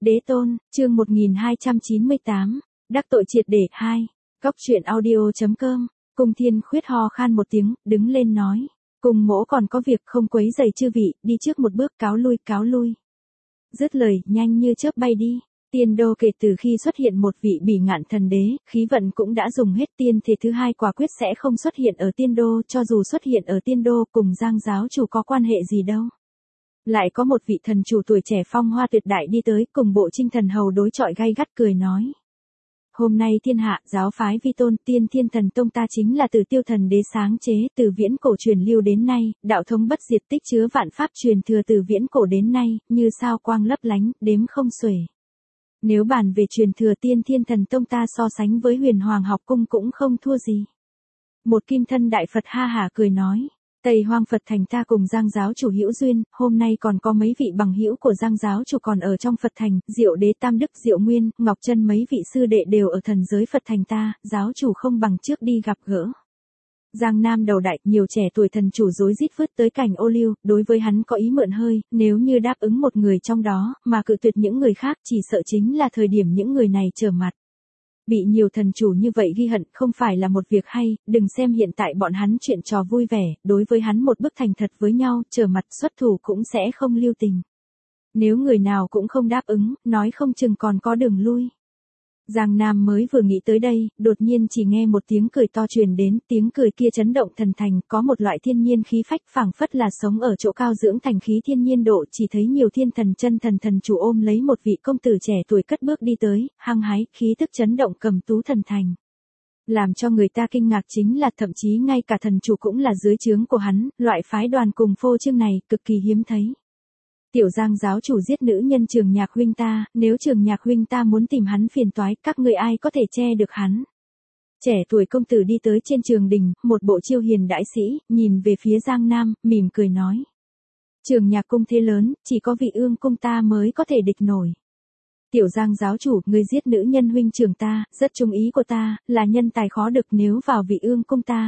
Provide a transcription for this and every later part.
Đế tôn, chương 1298, đắc tội triệt để 2. Góc truyện audio.com, Cung Thiên Khuyết ho khan một tiếng, đứng lên nói. Cùng mỗ còn có việc không quấy rầy chư vị, đi trước một bước cáo lui. Dứt lời, nhanh như chớp bay đi. Tiên đô kể từ khi xuất hiện một vị bỉ ngạn thần đế, khí vận cũng đã dùng hết, tiên thể thứ hai quả quyết sẽ không xuất hiện ở tiên đô, cho dù xuất hiện ở tiên đô cùng Giang giáo chủ có quan hệ gì đâu. Lại có một vị thần chủ tuổi trẻ phong hoa tuyệt đại đi tới, cùng bộ Trinh thần hầu đối chọi gay gắt cười nói. Hôm nay thiên hạ, giáo phái vi tôn, tiên thiên thần tông ta chính là từ tiêu thần đế sáng chế, từ viễn cổ truyền lưu đến nay, đạo thống bất diệt tích chứa vạn pháp truyền thừa từ viễn cổ đến nay, như sao quang lấp lánh, đếm không xuể. Nếu bàn về truyền thừa tiên thiên thần tông ta so sánh với huyền hoàng học cung cũng không thua gì. Một kim thân đại Phật ha hả cười nói. Tây Hoang Phật thành ta cùng Giang giáo chủ hữu duyên, hôm nay còn có mấy vị bằng hữu của Giang giáo chủ còn ở trong Phật thành, Diệu Đế Tam Đức, Diệu Nguyên, Ngọc Chân mấy vị sư đệ đều ở thần giới Phật thành ta, giáo chủ không bằng trước đi gặp gỡ. Giang Nam đầu đại, nhiều trẻ tuổi thần chủ rối rít vứt tới cảnh ô liu, đối với hắn có ý mượn hơi, nếu như đáp ứng một người trong đó, mà cự tuyệt những người khác, chỉ sợ chính là thời điểm những người này trở mặt. Bị nhiều thần chủ như vậy ghi hận không phải là một việc hay, đừng xem hiện tại bọn hắn chuyện trò vui vẻ, đối với hắn một bức thành thật với nhau, trở mặt xuất thủ cũng sẽ không lưu tình. Nếu người nào cũng không đáp ứng, nói không chừng còn có đường lui. Giang Nam mới vừa nghĩ tới đây, đột nhiên chỉ nghe một tiếng cười to truyền đến, tiếng cười kia chấn động thần thành, có một loại thiên nhiên khí phách phảng phất là sống ở chỗ cao dưỡng thành khí thiên nhiên độ, chỉ thấy nhiều thiên thần chân thần chủ ôm lấy một vị công tử trẻ tuổi cất bước đi tới, hăng hái, khí tức chấn động cầm tú thần thành. Làm cho người ta kinh ngạc chính là thậm chí ngay cả thần chủ cũng là dưới trướng của hắn, loại phái đoàn cùng phô trương này cực kỳ hiếm thấy. Tiểu Giang giáo chủ giết nữ nhân Trường Nhạc huynh ta, nếu Trường Nhạc huynh ta muốn tìm hắn phiền toái, các người ai có thể che được hắn. Trẻ tuổi công tử đi tới trên trường đình, một bộ chiêu hiền đại sĩ, nhìn về phía Giang Nam, mỉm cười nói. Trường Nhạc cung thế lớn, chỉ có vị ương cung ta mới có thể địch nổi. Tiểu Giang giáo chủ, người giết nữ nhân huynh trường ta, rất trung ý của ta, là nhân tài khó được, nếu vào vị ương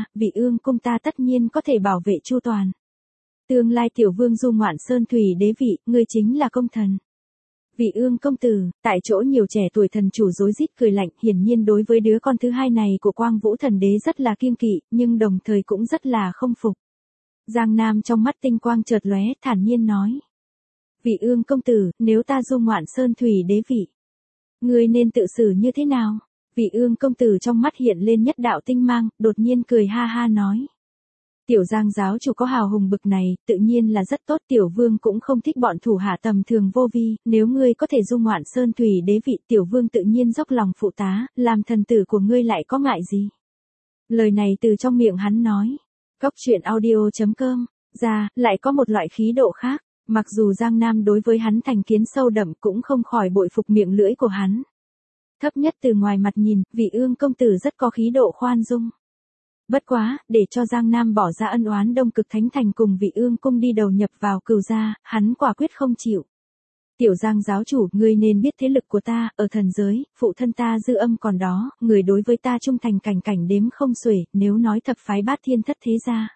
cung ta tất nhiên có thể bảo vệ chu toàn. Tương lai tiểu vương du ngoạn sơn thủy đế vị, ngươi chính là công thần. Vị ương công tử, tại chỗ nhiều trẻ tuổi thần chủ rối rít cười lạnh, hiển nhiên đối với đứa con thứ hai này của Quang Vũ thần đế rất là kiêng kỵ, nhưng đồng thời cũng rất là không phục. Giang Nam trong mắt tinh quang chợt lóe, thản nhiên nói. Vị ương công tử, nếu ta du ngoạn sơn thủy đế vị, ngươi nên tự xử như thế nào? Vị ương công tử trong mắt hiện lên nhất đạo tinh mang, đột nhiên cười ha ha nói. Tiểu Giang giáo chủ có hào hùng bực này, tự nhiên là rất tốt, tiểu vương cũng không thích bọn thủ hạ tầm thường vô vi, nếu ngươi có thể dung ngoạn sơn thủy đế vị, tiểu vương tự nhiên dốc lòng phụ tá, làm thần tử của ngươi lại có ngại gì. Lời này từ trong miệng hắn nói. Góc truyện audio.com, ra, lại có một loại khí độ khác, mặc dù Giang Nam đối với hắn thành kiến sâu đậm cũng không khỏi bội phục miệng lưỡi của hắn. Thấp nhất từ ngoài mặt nhìn, vị ương công tử rất có khí độ khoan dung. Bất quá, để cho Giang Nam bỏ ra ân oán Đông Cực Thánh Thành cùng vị ương cung đi đầu nhập vào cừu gia, hắn quả quyết không chịu. Tiểu Giang giáo chủ, ngươi nên biết thế lực của ta, ở thần giới, phụ thân ta dư âm còn đó, người đối với ta trung thành cảnh đếm không xuể, nếu nói thập phái bát thiên thất thế gia.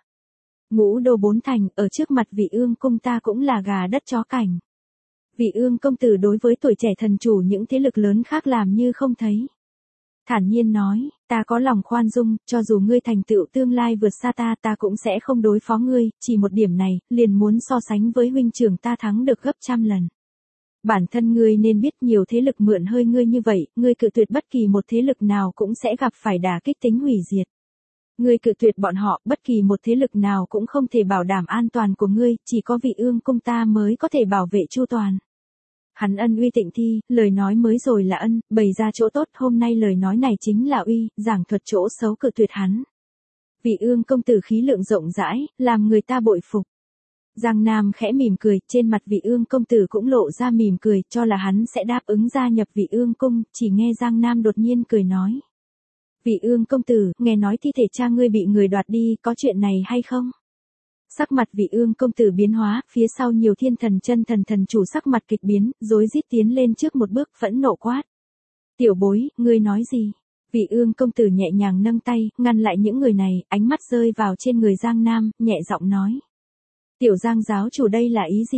Ngũ đô bốn thành, ở trước mặt vị ương cung ta cũng là gà đất chó cảnh. Vị ương công tử đối với tuổi trẻ thần chủ những thế lực lớn khác làm như không thấy. Thản nhiên nói, ta có lòng khoan dung, cho dù ngươi thành tựu tương lai vượt xa ta cũng sẽ không đối phó ngươi, chỉ một điểm này, liền muốn so sánh với huynh trưởng ta thắng được gấp trăm lần. Bản thân ngươi nên biết nhiều thế lực mượn hơi ngươi như vậy, ngươi cự tuyệt bất kỳ một thế lực nào cũng sẽ gặp phải đả kích tính hủy diệt. Ngươi cự tuyệt bọn họ, bất kỳ một thế lực nào cũng không thể bảo đảm an toàn của ngươi, chỉ có vị ương cung ta mới có thể bảo vệ chu toàn. Hắn ân uy tịnh thi, lời nói mới rồi là ân, bày ra chỗ tốt, hôm nay lời nói này chính là uy, giảng thuật chỗ xấu cự tuyệt hắn. Vị ương công tử khí lượng rộng rãi, làm người ta bội phục. Giang Nam khẽ mỉm cười, trên mặt vị ương công tử cũng lộ ra mỉm cười, cho là hắn sẽ đáp ứng gia nhập vị ương cung, chỉ nghe Giang Nam đột nhiên cười nói. Vị ương công tử, nghe nói thi thể cha ngươi bị người đoạt đi, có chuyện này hay không? Sắc mặt vị ương công tử biến hóa, phía sau nhiều thiên thần chân thần chủ sắc mặt kịch biến, rối rít tiến lên trước một bước, phẫn nộ quát. Tiểu bối, ngươi nói gì? Vị ương công tử nhẹ nhàng nâng tay, ngăn lại những người này, ánh mắt rơi vào trên người Giang Nam, nhẹ giọng nói. Tiểu Giang giáo chủ đây là ý gì?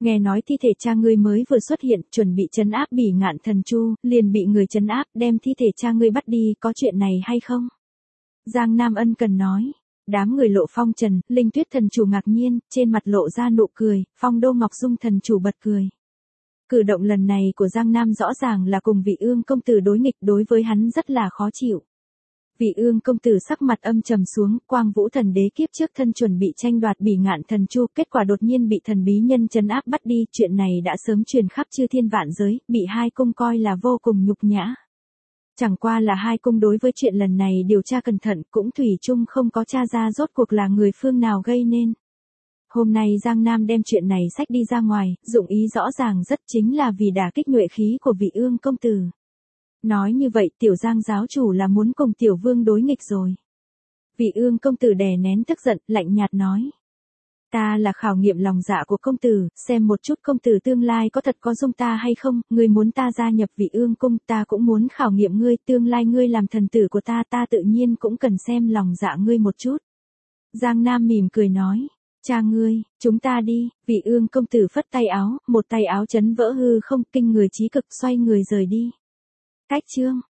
Nghe nói thi thể cha ngươi mới vừa xuất hiện, chuẩn bị trấn áp Bỉ Ngạn Thần Chu, liền bị người trấn áp, đem thi thể cha ngươi bắt đi, có chuyện này hay không? Giang Nam ân cần nói. Đám người Lộ Phong Trần, Linh Tuyết Thần Chủ ngạc nhiên, trên mặt lộ ra nụ cười, Phong Đô Ngọc Dung Thần Chủ bật cười. Cử động lần này của Giang Nam rõ ràng là cùng Vị Ương công tử đối nghịch, đối với hắn rất là khó chịu. Vị Ương công tử sắc mặt âm trầm xuống, Quang Vũ Thần Đế kiếp trước thân chuẩn bị tranh đoạt Bỉ Ngạn Thần Chu, kết quả đột nhiên bị thần bí nhân trấn áp bắt đi, chuyện này đã sớm truyền khắp chư thiên vạn giới, bị hai cung coi là vô cùng nhục nhã. Chẳng qua là hai cung đối với chuyện lần này điều tra cẩn thận, cũng thủy chung không có tra ra rốt cuộc là người phương nào gây nên. Hôm nay Giang Nam đem chuyện này xách đi ra ngoài, dụng ý rõ ràng rất chính là vì đả kích nhuệ khí của Vị Ương công tử. Nói như vậy tiểu Giang giáo chủ là muốn cùng tiểu vương đối nghịch rồi. Vị Ương công tử đè nén tức giận, lạnh nhạt nói. Ta là khảo nghiệm lòng dạ của công tử, xem một chút công tử tương lai có thật có dung ta hay không, ngươi muốn ta gia nhập Vị Ương cung, ta cũng muốn khảo nghiệm ngươi, tương lai ngươi làm thần tử của ta, ta tự nhiên cũng cần xem lòng dạ ngươi một chút. Giang Nam mỉm cười nói, cha ngươi, chúng ta đi, Vị Ương công tử phất tay áo, một tay áo chấn vỡ hư không, kinh người trí cực, xoay người rời đi. Cách chương